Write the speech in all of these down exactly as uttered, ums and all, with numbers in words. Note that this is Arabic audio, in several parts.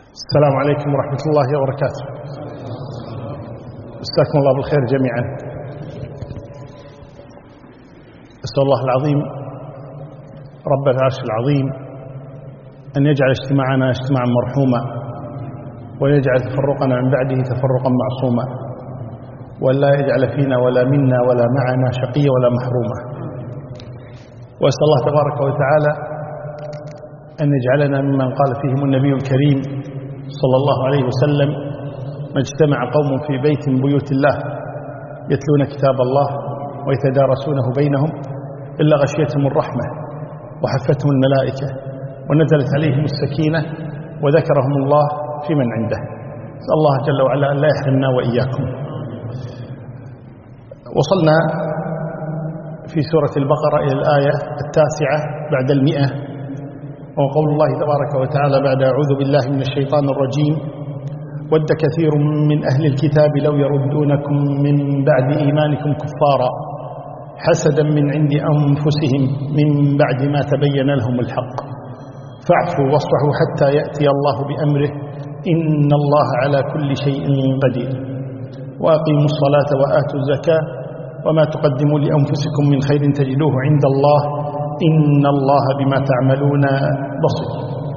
السلام عليكم ورحمة الله وبركاته. مساكم الله بالخير جميعا. أسأل الله العظيم رب العرش العظيم أن يجعل اجتماعنا اجتماعا مرحوما، ويجعل تفرقنا من بعده تفرقا معصوما، ولا يجعل فينا ولا منا ولا معنا شقيا ولا محروما. وأسأل الله تبارك وتعالى أن يجعلنا ممن قال فيهم النبي الكريم صلى الله عليه وسلم: ما اجتمع قوم في بيت من بيوت الله يتلون كتاب الله ويتدارسونه بينهم إلا غشيتهم الرحمة وحفتهم الملائكة ونزلت عليهم السكينة وذكرهم الله في من عنده. نسأل الله جل وعلا أن لا يحرمنا وإياكم. وصلنا في سورة البقرة إلى الآية التاسعة بعد المئة، وقول الله تبارك وتعالى بعد: أعوذ بالله من الشيطان الرجيم: ود كثير من أهل الكتاب لو يردونكم من بعد إيمانكم كفارا حسدا من عند أنفسهم من بعد ما تبين لهم الحق فاعفوا واصفحوا حتى يأتي الله بأمره إن الله على كل شيء قدير. وأقيموا الصلاة وآتوا الزكاة وما تقدموا لأنفسكم من خير تجدوه عند الله إن الله بما تعملون بصير.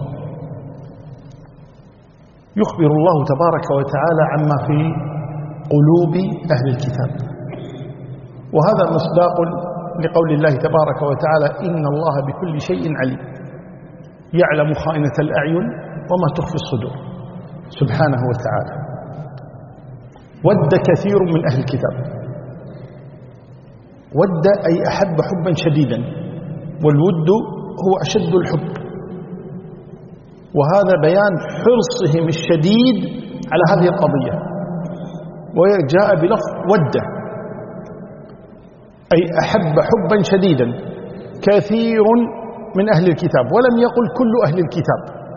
يخبر الله تبارك وتعالى عما في قلوب أهل الكتاب، وهذا مصداق لقول الله تبارك وتعالى: إن الله بكل شيء عليم يعلم خائنة الأعين وما تخفي الصدور سبحانه وتعالى. ود كثير من أهل الكتاب، ود أي أحب حبا شديدا، والود هو أشد الحب، وهذا بيان حرصهم الشديد على هذه القضية. وجاء بلفظ ود أي أحب حبا شديدا كثير من أهل الكتاب، ولم يقل كل أهل الكتاب،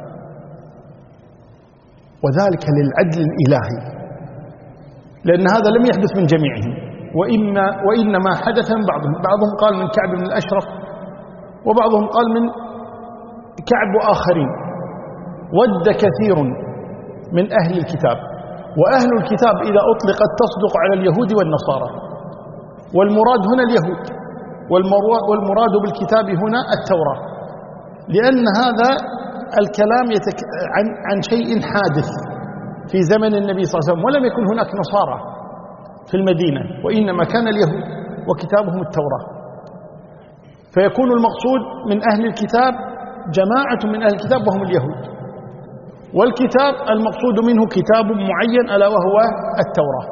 وذلك للعدل الإلهي، لأن هذا لم يحدث من جميعهم، وإما وإنما حدث من بعضهم. بعضهم قال من كعب بن الأشرف، وبعضهم قال من كعب وآخرين. ود كثير من أهل الكتاب، وأهل الكتاب إذا أطلقت تصدق على اليهود والنصارى، والمراد هنا اليهود، والمراد بالكتاب هنا التوراة، لأن هذا الكلام يتك... عن... عن شيء حادث في زمن النبي صلى الله عليه وسلم، ولم يكن هناك نصارى في المدينة، وإنما كان اليهود وكتابهم التوراة. فيكون المقصود من أهل الكتاب جماعة من أهل الكتاب وهم اليهود، والكتاب المقصود منه كتاب معين ألا وهو التوراة.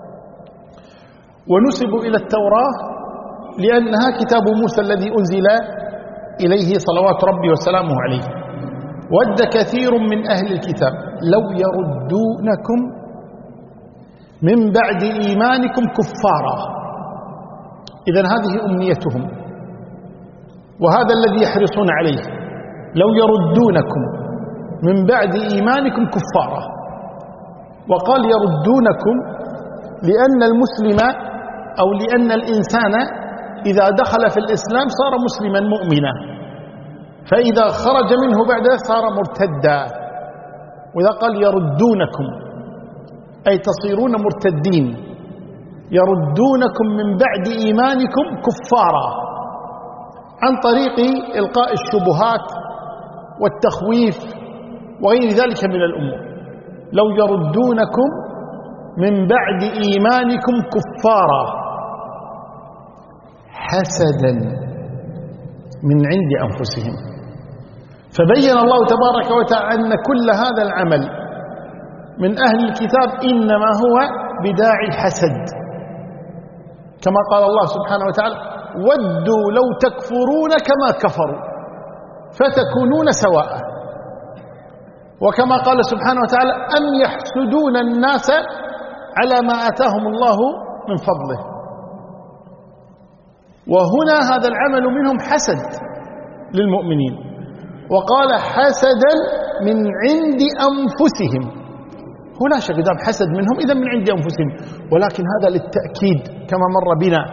ونسبوا إلى التوراة لأنها كتاب موسى الذي أنزل إليه صلوات ربي وسلامه عليه. ود كثير من أهل الكتاب لو يردونكم من بعد إيمانكم كفارا. إذن هذه أمنيتهم، وهذا الذي يحرصون عليه: لو يردونكم من بعد إيمانكم كفارا. وقال يردونكم لأن المسلم أو لأن الإنسان إذا دخل في الإسلام صار مسلما مؤمنا، فإذا خرج منه بعده صار مرتدا. وإذا قال يردونكم أي تصيرون مرتدين، يردونكم من بعد إيمانكم كفارا، عن طريق إلقاء الشبهات والتخويف وغير ذلك من الأمور. لو يردونكم من بعد إيمانكم كفارا حسدا من عند أنفسهم. فبين الله تبارك وتعالى أن كل هذا العمل من أهل الكتاب إنما هو بداعي الحسد، كما قال الله سبحانه وتعالى: ودوا لو تكفرون كما كفروا فتكونون سواء. وكما قال سبحانه وتعالى: أم يحسدون الناس على ما آتاهم الله من فضله. وهنا هذا العمل منهم حسد للمؤمنين، وقال حسدا من عند أنفسهم. هنا شقدام حسد منهم، إذا من عند أنفسهم، ولكن هذا للتأكيد كما مر بنا: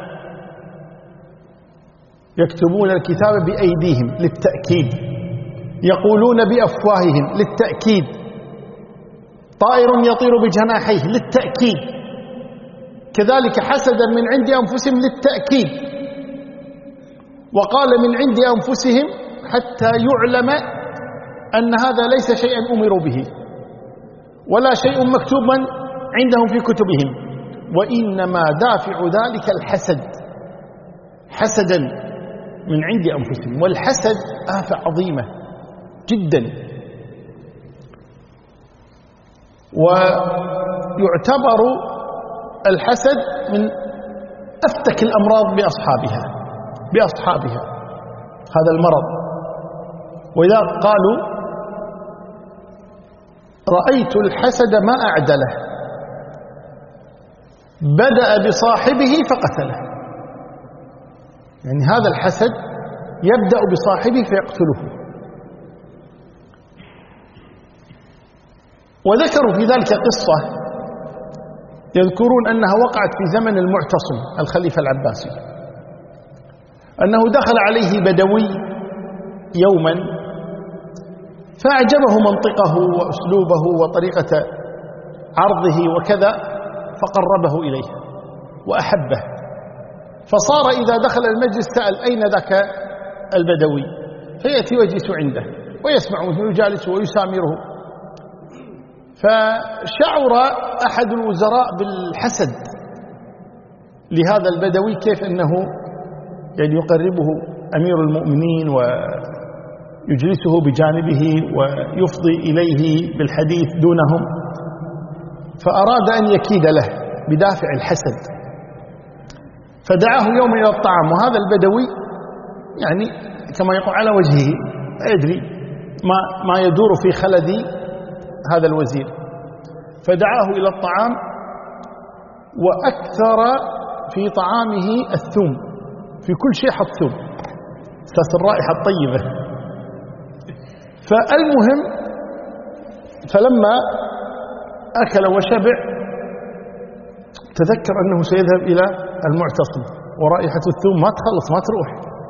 يكتبون الكتاب بأيديهم للتأكيد، يقولون بأفواههم للتأكيد. طائر يطير بجناحيه للتأكيد، كذلك حسدا من عند أنفسهم للتأكيد، وقال من عند أنفسهم حتى يعلم أن هذا ليس شيئا أمروا به ولا شيء مكتوبا عندهم في كتبهم، وإنما دافع ذلك الحسد، حسدا من عند أنفسهم. والحسد آفة عظيمة جدا، ويعتبر الحسد من أفتك الأمراض بأصحابها بأصحابها هذا المرض. وإذا قالوا رأيت الحسد ما أعدله، بدأ بصاحبه فقتله، يعني هذا الحسد يبدأ بصاحبه فيقتله. وذكروا في ذلك قصة يذكرون أنها وقعت في زمن المعتصم الخليفة العباسي، أنه دخل عليه بدوي يوما فأعجبه منطقه وأسلوبه وطريقة عرضه وكذا، فقربه إليه وأحبه، فصار إذا دخل المجلس سأل أين ذاك البدوي، فيأتي ويجلس عنده ويسمعه ويجالسه ويسامره. فشعر أحد الوزراء بالحسد لهذا البدوي، كيف أنه يعني يقربه أمير المؤمنين ويجلسه بجانبه ويفضي إليه بالحديث دونهم، فأراد أن يكيد له بدافع الحسد، فدعاه يوم إلى الطعام، وهذا البدوي يعني كما يقول على وجهه لا يدري ما, ما يدور في خلد هذا الوزير، فدعاه إلى الطعام وأكثر في طعامه الثوم، في كل شيء حط ثوم أساس الرائحة الطيبة. فالمهم فلما أكل وشبع تذكر أنه سيذهب إلى المعتصم ورائحة الثوم ما تخلص ما تروح،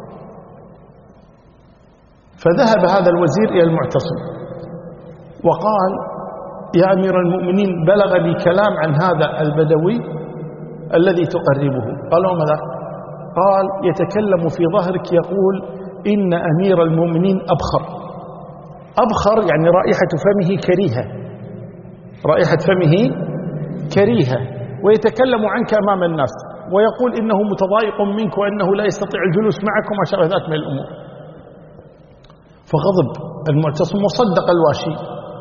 فذهب هذا الوزير إلى المعتصم وقال يا أمير المؤمنين بلغني كلام عن هذا البدوي الذي تقربه. قال وماذا؟ قال يتكلم في ظهرك يقول إن أمير المؤمنين أبخر. أبخر يعني رائحة فمه كريهة، رائحة فمه كريهة، ويتكلم عنك أمام الناس ويقول إنه متضايق منك وأنه لا يستطيع الجلوس معكم وشابه ذات من الأمور. فغضب المعتصم وصدق الواشي.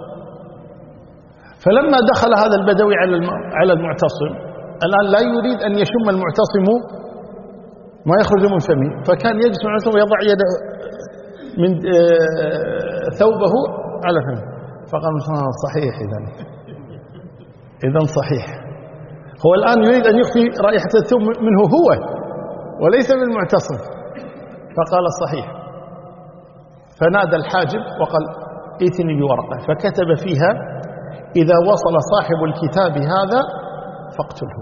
فلما دخل هذا البدوي على المعتصم الآن لا يريد أن يشم المعتصم ما يخرج من فمه، فكان يجلس مع المعتصم ويضع يده من ثوبه على فمه، فقال صحيح إذن إذن صحيح، هو الآن يريد أن يخفي رائحة الثوب منه هو وليس بالمعتصم، فقال صحيح. فنادى الحاجب وقال ائتني بورقة، فكتب فيها إذا وصل صاحب الكتاب هذا فاقتله.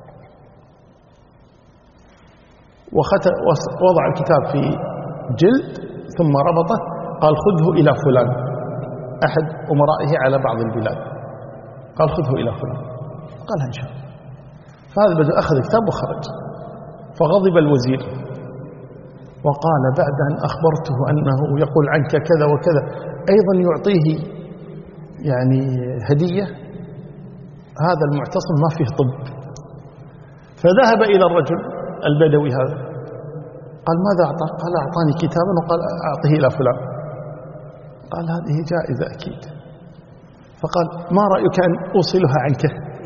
ووضع الكتاب في جلد ثم ربطه، قال خذه إلى فلان أحد أمرائه على بعض البلاد، قال خذه إلى فلان، قال إن شاء الله. فهذا بدأ أخذ الكتاب وخرج، فغضب الوزير وقال بعد أن أخبرته أنه يقول عنك كذا وكذا أيضا يعطيه يعني هدية، هذا المعتصم ما فيه طب. فذهب إلى الرجل البدوي هذا قال ماذا أعطى؟ قال أعطاني كتابا وقال أعطيه إلى فلان. قال هذه جائزة أكيد. فقال ما رأيك أن أوصلها عنك؟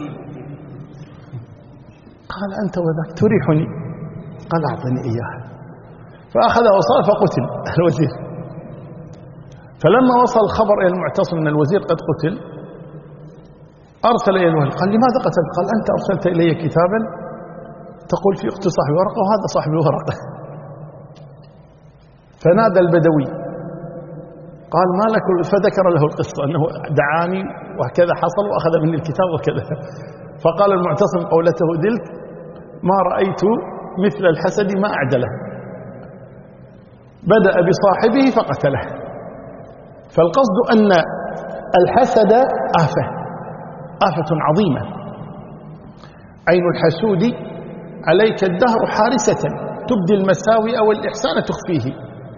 قال أنت وذاك تريحني. قال أعطني إياها. فأخذ وصل فقتل الوزير. فلما وصل الخبر إلى المعتصم أن الوزير قد قتل أرسل إلى الوالي قال لماذا قتلت؟ قال أنت أرسلت إلي كتابا تقول في أخت صاحب ورقة وهذا صاحب ورقة. فنادى البدوي قال ما لك؟ فذكر له القصة أنه دعاني وكذا حصل وأخذ مني الكتاب وكذا. فقال المعتصم قولته دلت ما رأيت مثل الحسد ما أعدله، بدأ بصاحبه فقتله. فالقصد أن الحسد آفة آفة عظيمة. عين الحسود عليك الدهر حارسة تبدي المساوئ والإحسان تخفيه.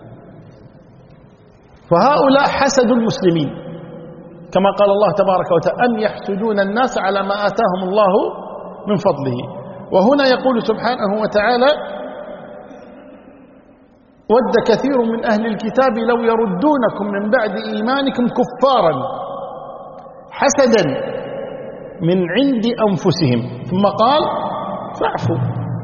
فهؤلاء حسدوا المسلمين كما قال الله تبارك وتعالى أم يحسدون الناس على ما آتاهم الله من فضله. وهنا يقول سبحانه وتعالى ود كثير من أهل الكتاب لو يردونكم من بعد إيمانكم كفارا حسدا من عند أنفسهم ثم قال فاعفوا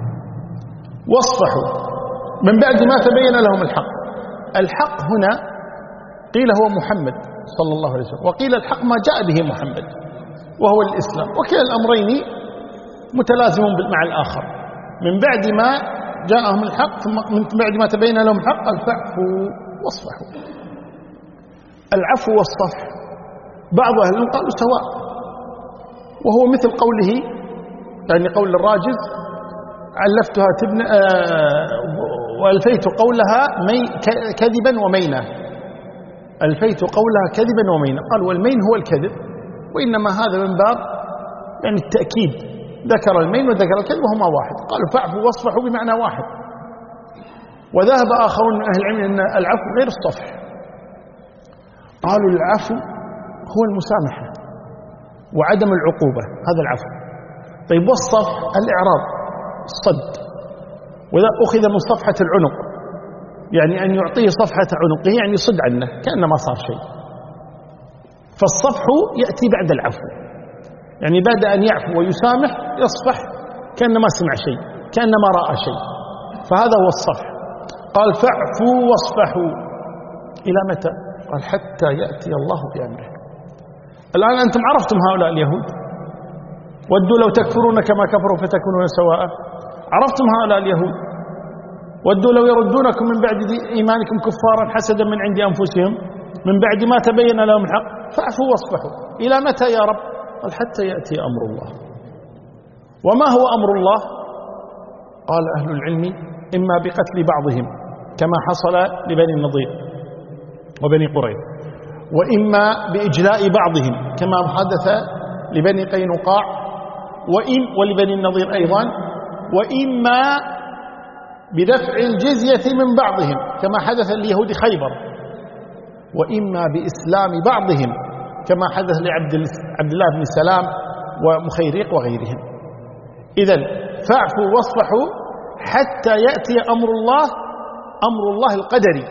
واصفحوا من بعد ما تبين لهم الحق. الحق هنا قيل هو محمد صلى الله عليه وسلم، وقيل الحق ما جاء به محمد وهو الإسلام، وكلا الأمرين متلازم مع الآخر. من بعد ما جاءهم الحق ثم من بعد ما تبين لهم الحق قال فاعفوا واصفحوا. العفو والصفح بعض أهل العلم قالوا سواء، وهو مثل قوله يعني قول الراجز علفتها تبن آه وألفيت قولها مي كذبا ومينا، ألفيت قولها كذبا ومينا. قال والمين هو الكذب، وإنما هذا من باب يعني التأكيد، ذكر المين وذكر الكذب وهما واحد. قالوا فاعفوا واصفحوا بمعنى واحد. وذهب آخرون من أهل العلم أن العفو غير الصفح، قالوا العفو هو المسامحة وعدم العقوبة، هذا العفو. طيب والصفح الإعراض الصد، وإذا أخذ من صفحة العنق يعني أن يعطيه صفحة عنقه يعني يصد عنه كأنما صار شيء. فالصفح يأتي بعد العفو، يعني بعد أن يعفو ويسامح يصفح كأنما سمع شيء كأنما رأى شيء، فهذا هو الصفح. قال فاعفوا واصفحوا إلى متى؟ قال حتى يأتي الله بأمره. الآن أنتم عرفتم هؤلاء اليهود ودوا لو تكفرون كما كفروا فتكونون سواء. عرفتم هؤلاء اليهود ودوا لو يردونكم من بعد إيمانكم كفارا حسدا من عند أنفسهم من بعد ما تبين لهم الحق فاعفوا واصفحوا. إلى متى يا رب؟ قال حتى يأتي أمر الله. وما هو أمر الله؟ قال أهل العلم إما بقتل بعضهم كما حصل لبني النضير وبني قريظة، وإما بإجلاء بعضهم كما حدث لبني قينقاع وإن ولبني النضير أيضا، وإما بدفع الجزية من بعضهم كما حدث ليهود خيبر، وإما بإسلام بعضهم كما حدث لعبد الله بن سلام ومخيريق وغيرهم. إذن فاعفوا واصفحوا حتى يأتي أمر الله، أمر الله القدري.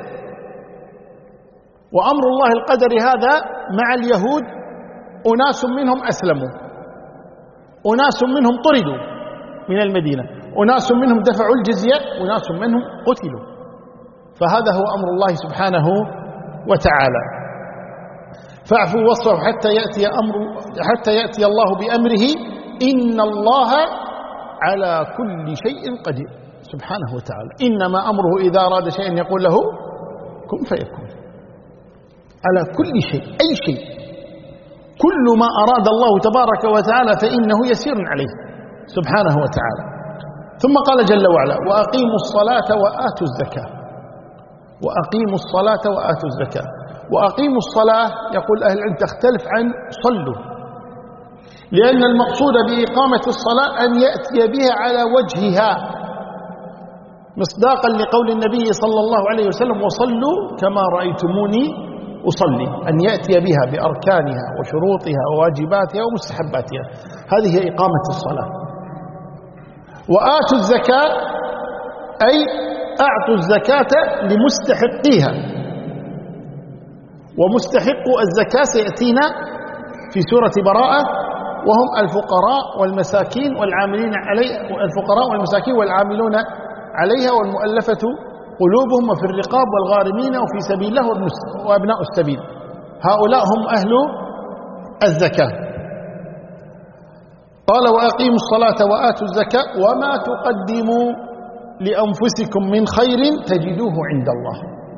وأمر الله القدري هذا مع اليهود أناس منهم أسلموا، أناس منهم طردوا من المدينة، أناس منهم دفعوا الجزية، أناس منهم قتلوا. فهذا هو أمر الله سبحانه وتعالى. فاعفوا واصفحوا حتى يأتي أمر حتى يأتي الله بأمره إن الله على كل شيء قدير سبحانه وتعالى. إنما أمره إذا أراد شيئا يقول له كن فيكون. على كل شيء، أي شيء، كل ما أراد الله تبارك وتعالى فإنه يسير عليه سبحانه وتعالى. ثم قال جل وعلا وأقيموا الصلاة وآتوا الزكاة. وأقيموا الصلاة وآتوا الزكاة. وأقيموا الصلاة يقول أهل العلم تختلف عن صلوا، لأن المقصود بإقامة الصلاة أن يأتي بها على وجهها مصداقا لقول النبي صلى الله عليه وسلم وصلوا كما رأيتموني أصلي، أن يأتي بها بأركانها وشروطها وواجباتها ومستحباتها. هذه هي إقامة الصلاة. وآتوا الزكاة أي أعطوا الزكاة لمستحقيها، ومستحق الزكاة سيأتينا في سورة براءة وهم الفقراء والمساكين والعاملين عليها، الفقراء والمساكين والعاملون عليها والمؤلفة قلوبهم وفي الرقاب والغارمين وفي سبيل الله وابناء السبيل. هؤلاء هم أهل الزكاة. قال وأقيموا الصلاة وآتوا الزكاة وما تقدموا لأنفسكم من خير تجدوه عند الله.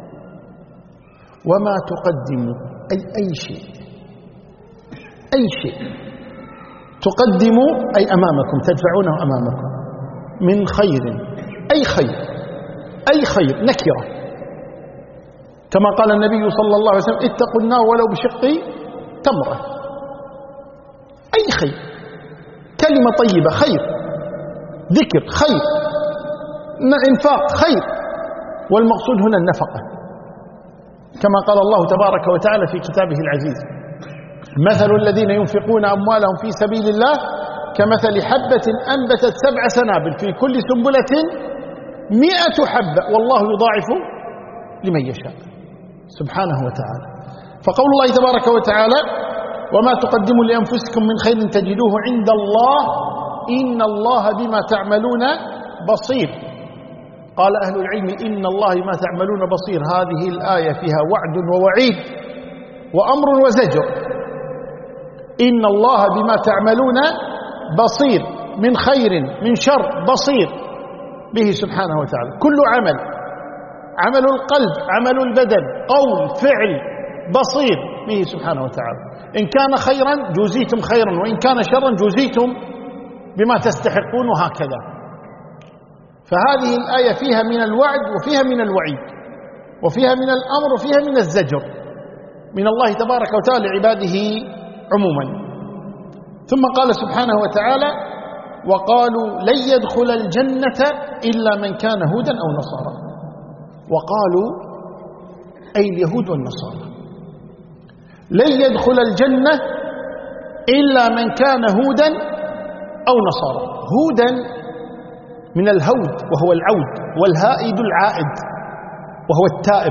وما تقدموا أي أي شيء، أي شيء تقدموا أي أمامكم، تدفعونه أمامكم من خير، أي خير، أي خير نكرة، كما قال النبي صلى الله عليه وسلم اتقوا النار ولو بشق تمرة. أي خير، كلمة طيبة خير، ذكر خير، إنفاق خير، والمقصود هنا النفقة، كما قال الله تبارك وتعالى في كتابه العزيز: مثل الذين ينفقون أموالهم في سبيل الله كمثل حبة أنبتت سبع سنابل في كل سنبلة مئة حبة والله يضاعف لمن يشاء سبحانه وتعالى. فقول الله تبارك وتعالى: وما تقدموا لأنفسكم من خير تجدوه عند الله إن الله بما تعملون بصير. قال أهل العلم: إن الله بما تعملون بصير، هذه الآية فيها وعد ووعيد وأمر وزجر. إن الله بما تعملون بصير، من خير من شر بصير به سبحانه وتعالى. كل عمل، عمل القلب، عمل البدن، قول، فعل، بصير به سبحانه وتعالى. إن كان خيرا جوزيتم خيرا، وإن كان شرا جوزيتم بما تستحقون، وهكذا. فهذه الآية فيها من الوعد وفيها من الوعيد وفيها من الأمر وفيها من الزجر من الله تبارك وتعالى لعباده عموما. ثم قال سبحانه وتعالى: وقالوا لن يدخل الجنة إلا من كان هودا أو نصارى. وقالوا أي اليهود والنصارى لن يدخل الجنة إلا من كان هودا أو نصارى. هودا من الهود وهو العود، والهائد العائد وهو التائب.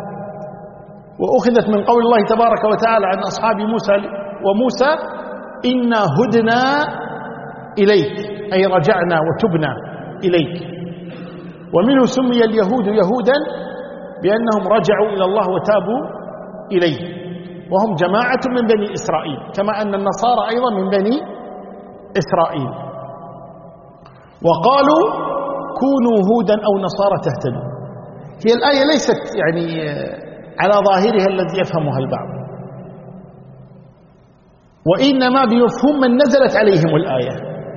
وأخذت من قول الله تبارك وتعالى عن أصحاب موسى وموسى: إنا هدنا إليك، أي رجعنا وتبنا إليك. ومنه سمي اليهود يهودا بأنهم رجعوا إلى الله وتابوا إليه، وهم جماعة من بني إسرائيل، كما أن النصارى أيضا من بني إسرائيل. وقالوا كونوا هودا أو نصارى تهتدوا. هي الآية ليست يعني على ظاهرها الذي يفهمها البعض، وإنما بمفهوم من نزلت عليهم الآية،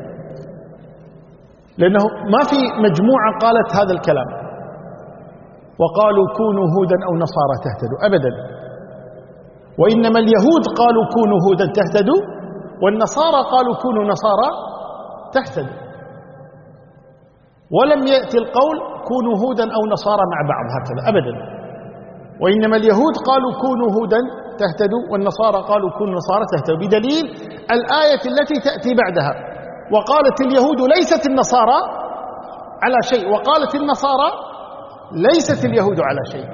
لأنه ما في مجموعة قالت هذا الكلام وقالوا كونوا هودا أو نصارى تهتدوا أبدا، وإنما اليهود قالوا كونوا هودا تهتدوا، والنصارى قالوا كونوا نصارى تهتدوا. ولم يأتي القول كونوا هودا أو نصارى مع بعض هكذا أبدا، وإنما اليهود قالوا كونوا هودا تهتدوا، والنصارى قالوا كونوا نصارى تهتدوا، بدليل الآية التي تأتي بعدها: وقالت اليهود ليست النصارى على شيء، وقالت النصارى ليست اليهود على شيء.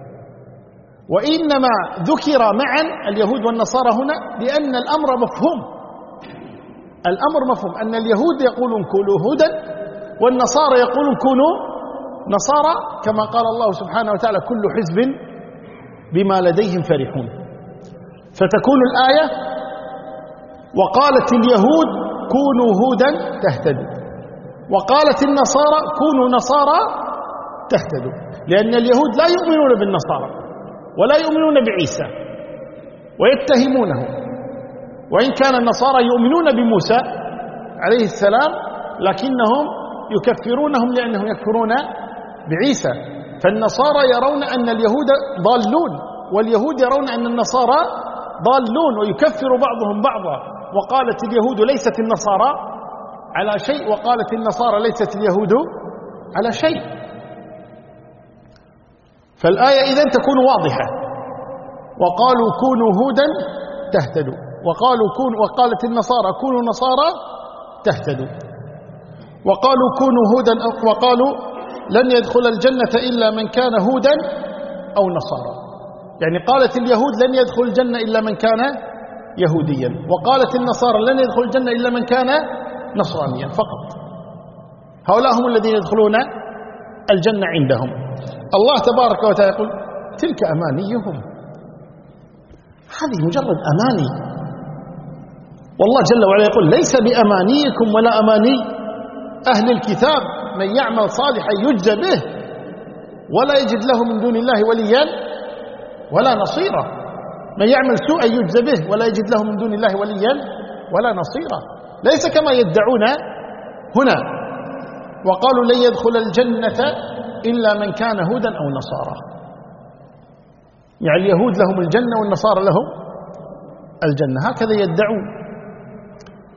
وإنما ذكر معا اليهود والنصارى هنا لأن الأمر مفهوم، الأمر مفهوم أن اليهود يقولون كونوا هودا، والنصارى يقولون كونوا نصارى، كما قال الله سبحانه وتعالى: كل حزب بما لديهم فرحون. فتكون الآية: وقالت اليهود كونوا هودا تهتدوا، وقالت النصارى كونوا نصارى تهتدوا، لأن اليهود لا يؤمنون بالنصارى ولا يؤمنون بعيسى ويتهمونه، وإن كان النصارى يؤمنون بموسى عليه السلام لكنهم يكفرونهم لأنهم يكفرون بعيسى. فالنصارى يرون أن اليهود ضالون، واليهود يرون أن النصارى ضالون، ويكفر بعضهم بعضا. وقالت اليهود ليست النصارى على شيء، وقالت النصارى ليست اليهود على شيء. فالآية إذن تكون واضحة: وقالوا كونوا هودا تهتدوا، وقالوا كون وقالت النصارى كونوا نصارى تهتدوا، وقالوا كونوا هودا، وقالوا لن يدخل الجنة إلا من كان هودا أو نصارى. يعني قالت اليهود لن يدخل الجنة إلا من كان يهوديا، وقالت النصارى لن يدخل الجنة إلا من كان نصرانيا فقط. هؤلاء هم الذين يدخلون الجنة عندهم. الله تبارك وتعالى يقول: تلك أمانيهم، هذه مجرد أماني. والله جل وعلا يقول: ليس بأمانيكم ولا أماني أهل الكتاب، من يعمل صالحا يجزى به ولا يجد له من دون الله وليا ولا نصيرا. من يعمل سوءا يجزى به ولا يجد له من دون الله وليا ولا نصيرا. ليس كما يدعون هنا: وقالوا لن يدخل الجنة إلا من كان هودا أو نصارى. يعني اليهود لهم الجنة والنصارى لهم الجنة، هكذا يدعون.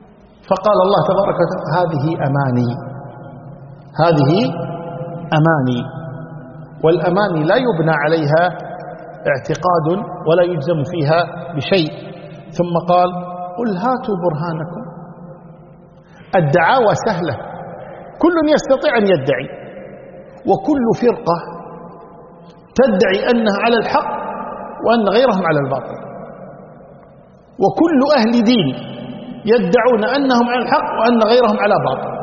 فقال الله تبارك وتعالى هذه أماني، هذه أماني، والأماني لا يبنى عليها اعتقاد ولا يجزم فيها بشيء. ثم قال قل هاتوا برهانكم. الدعاوى سهلة، كل يستطيع أن يدعي، وكل فرقة تدعي أنها على الحق وأن غيرهم على الباطل، وكل أهل دين يدعون أنهم على الحق وأن غيرهم على باطل،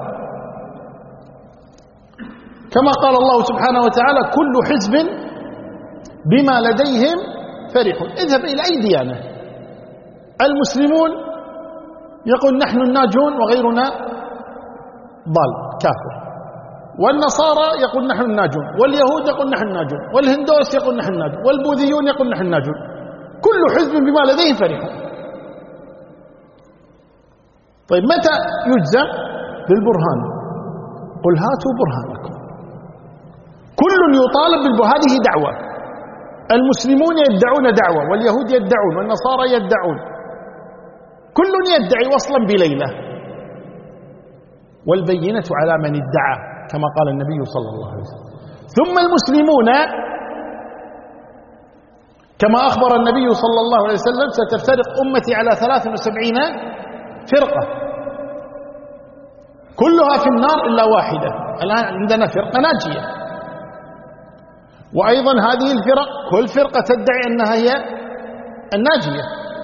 كما قال الله سبحانه وتعالى كل حزب بما لديهم فرحون. اذهب إلى أي ديانة، المسلمون يقول نحن الناجون وغيرنا ضال كافر، والنصارى يقول نحن الناجون، واليهود يقول نحن الناجون، والهندوس يقول نحن الناجون، والبوذيون يقول نحن الناجون، كل حزب بما لديهم فرحون. طيب متى يجزم؟ بالبرهان. قل هاتوا برهانكم. كل يطالب بالبرهان، هذه دعوة. المسلمون يدعون دعوة، واليهود يدعون، والنصارى يدعون، كل يدعي وصلا بليلة، والبينة على من ادعى كما قال النبي صلى الله عليه وسلم. ثم المسلمون كما أخبر النبي صلى الله عليه وسلم ستفترق أمتي على ثلاث وسبعين فرقة كلها في النار إلا واحدة. الآن عندنا فرقة ناجية، وأيضا هذه الفرق كل فرقة تدعي أنها هي الناجية.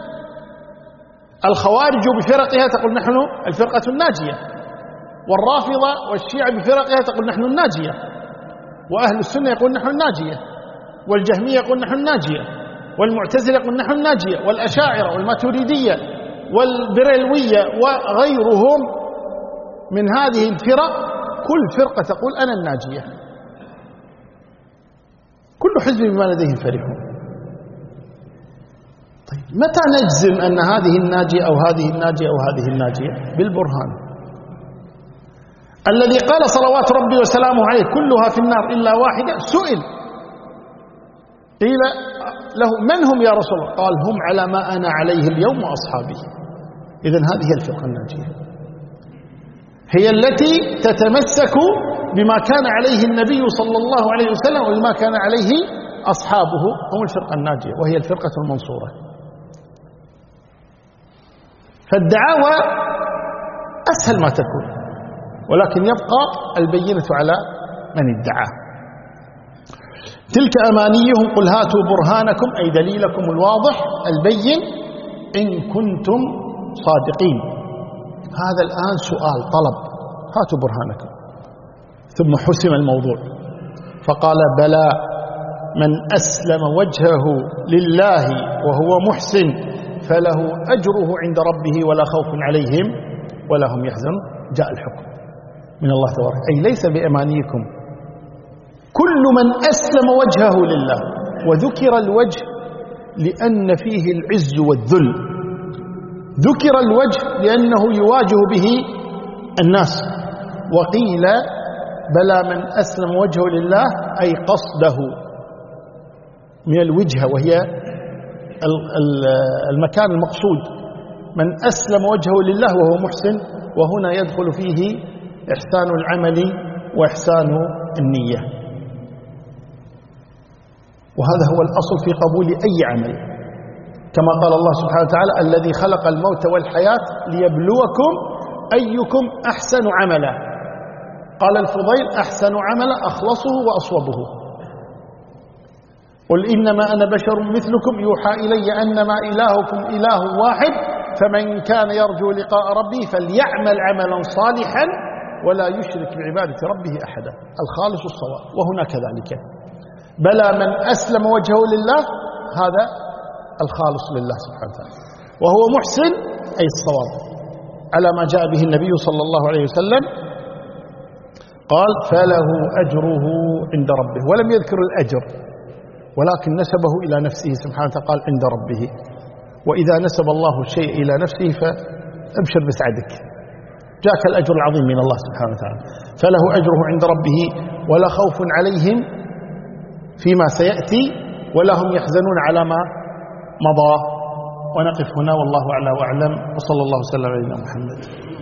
الخوارج بفرقها تقول نحن الفرقة الناجية، والرافضة والشيعة بفرقها تقول نحن الناجية، وأهل السنة يقول نحن الناجية، والجهمية يقول نحن الناجية، والمعتزلة يقول نحن الناجية، والأشاعرة والماتريدية والبريلوية وغيرهم من هذه الفرق كل فرقة تقول أنا الناجية. كل حزب بما لديهم فرحون. طيب متى نجزم أن هذه الناجية أو هذه الناجية أو هذه الناجية؟ بالبرهان. الذي قال صلوات ربي وسلامه عليه كلها في النار إلا واحدة سئل قيل له من هم يا رسول الله؟ قال هم على ما أنا عليه اليوم وأصحابي. إذن هذه الفرقة الناجية، هي التي تتمسك بما كان عليه النبي صلى الله عليه وسلم وبما كان عليه أصحابه، هم الفرقة الناجية وهي الفرقة المنصورة. فالدعاوى أسهل ما تكون، ولكن يبقى البينة على من ادعى. تلك أمانيهم قل هاتوا برهانكم، أي دليلكم الواضح البين إن كنتم صادقين. هذا الآن سؤال طلب، هاتوا برهانكم. ثم حسم الموضوع فقال بلى من أسلم وجهه لله وهو محسن فله أجره عند ربه ولا خوف عليهم ولا هم يحزنون. جاء الحكم من الله تبارك، أي ليس بأمانيكم، كل من أسلم وجهه لله. وذكر الوجه لأن فيه العز والذل، ذكر الوجه لأنه يواجه به الناس. وقيل بلى من أسلم وجهه لله أي قصده من الوجهة وهي المكان المقصود. من أسلم وجهه لله وهو محسن، وهنا يدخل فيه إحسان العمل وإحسان النية، وهذا هو الأصل في قبول أي عمل، كما قال الله سبحانه وتعالى الذي خلق الموت والحياة ليبلوكم أيكم أحسن عملا. قال الفضيل أحسن عملا أخلصه وأصوبه. قل إنما أنا بشر مثلكم يوحى إلي أنما إلهكم إله واحد فمن كان يرجو لقاء ربه فليعمل عملا صالحا ولا يشرك بعبادة ربه أحدا، الخالص الصواب. وهنا كذلك بلى من أسلم وجهه لله، هذا الخالص لله سبحانه وتعالى، وهو محسن أي الصواب على ما جاء به النبي صلى الله عليه وسلم. قال فله أجره عند ربه، ولم يذكر الأجر ولكن نسبه إلى نفسه سبحانه وتعالى، قال عند ربه. وإذا نسب الله الشيء إلى نفسه فأبشر بسعدك، جاءك الأجر العظيم من الله سبحانه وتعالى. فله أجره عند ربه ولا خوف عليهم فيما سيأتي ولا هم يحزنون على ما مضى. ونقف هنا والله أعلى وأعلم، وصلى الله وسلم على محمد.